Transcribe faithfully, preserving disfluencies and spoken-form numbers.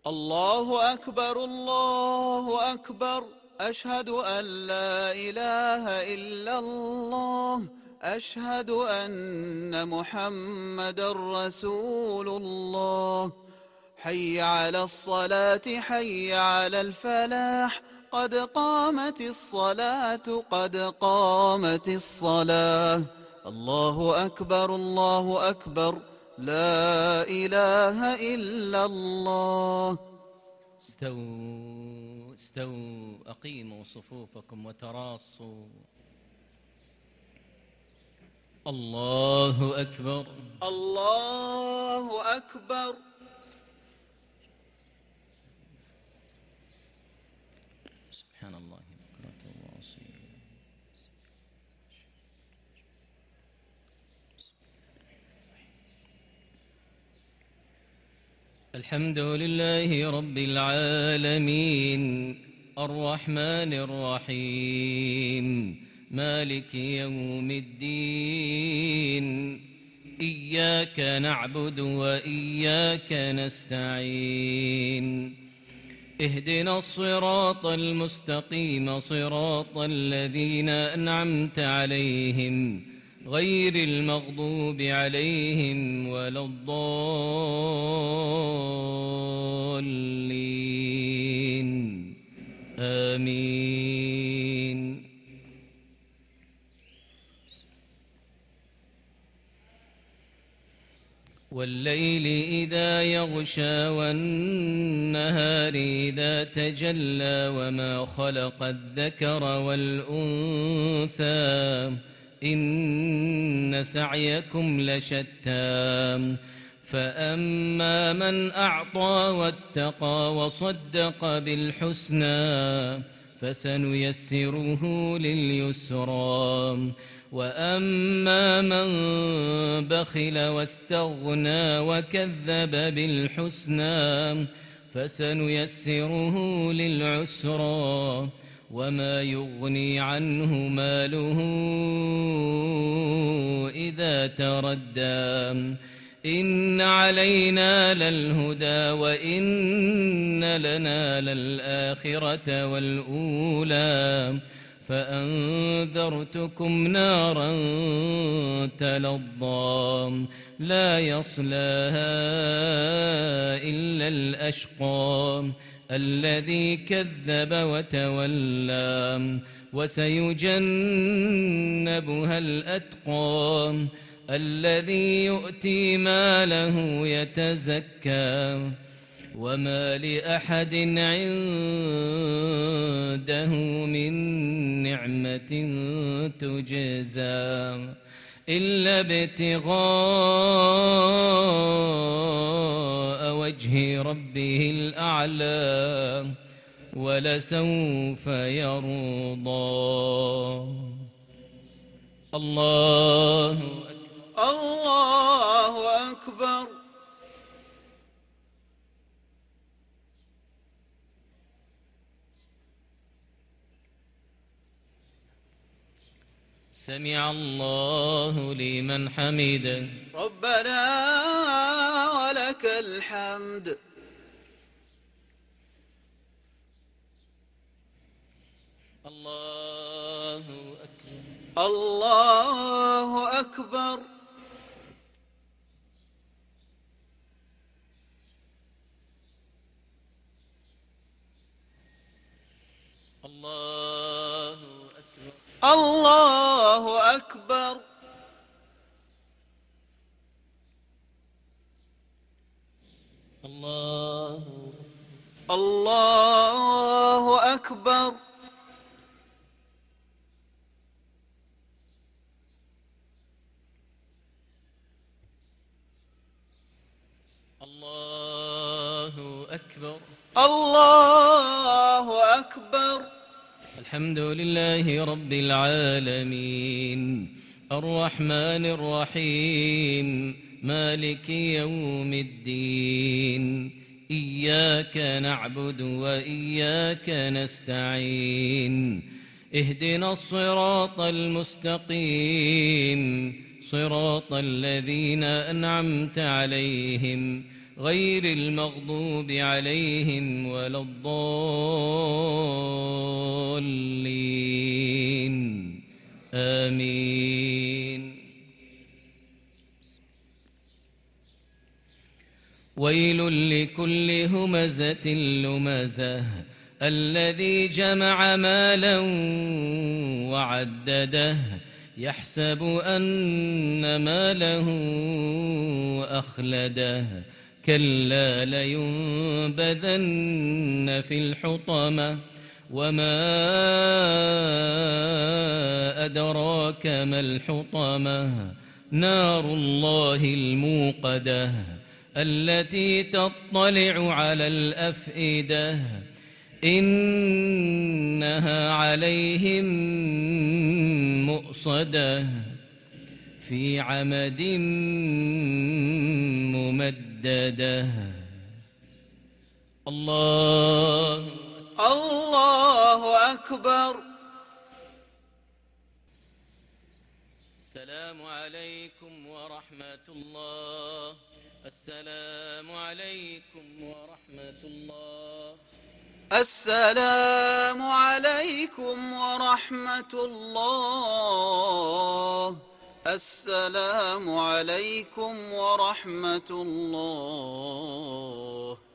الله أكبر الله أكبر أشهد أن لا إله إلا الله أشهد أن محمدا رسول الله حي على الصلاة حي على الفلاح قد قامت الصلاة قد قامت الصلاة الله أكبر الله أكبر لا إله إلا الله. استووا استووا أقيموا صفوفكم وتراصوا. الله أكبر الله أكبر. سبحان الله بكرة وأصيلا. الحمد لله رب العالمين الرحمن الرحيم مالك يوم الدين إياك نعبد وإياك نستعين اهدنا الصراط المستقيم صراط الذين أنعمت عليهم غير المغضوب عليهم ولا الضالين آمين. والليل إذا يغشى والنهار إذا تجلى وما خلق الذكر والأنثى إن سعيكم لشتى فأما من أعطى واتقى وصدق بالحسنى فسنيسره لليسرى وأما من بخل واستغنى وكذب بالحسنى فسنيسره للعسرى وما يغني عنه ماله إذا تردى إن علينا للهدى وإن لنا للآخرة والأولى فأنذرتكم نارا تلظى لا يصلاها إلا الأشقى الذي كذب وتولى وسيجنبها الأتقى الذي يؤتي ماله يتزكى وما لأحد عنده من نعمة تجزى إلا ابتغاء وجه ربه الأعلى ولسوف يرضى. الله أكبر الله أكبر. سمع الله لمن حمده ربنا ولك الحمد. الله أكبر الله أكبر. الله أكبر الله أكبر. الله الله أكبر. الله أكبر الله أكبر. الحمد لله رب العالمين الرحمن الرحيم مالك يوم الدين إياك نعبد وإياك نستعين اهدنا الصراط المستقيم صراط الذين أنعمت عليهم غير المغضوب عليهم ولا الضالين آمين. ويل لكل همزة لمزة الذي جمع مالا وعدده يحسب أن ماله أخلده كلا لينبذن في الحطمة وما أدراك ما الحطمة نار الله الموقدة التي تطلع على الأفئدة إنها عليهم مؤصدة في عمد ممددة. الله الله أكبر. السلام عليكم ورحمة الله. السلام عليكم ورحمة الله. السلام عليكم ورحمة الله. السلام عليكم ورحمة الله.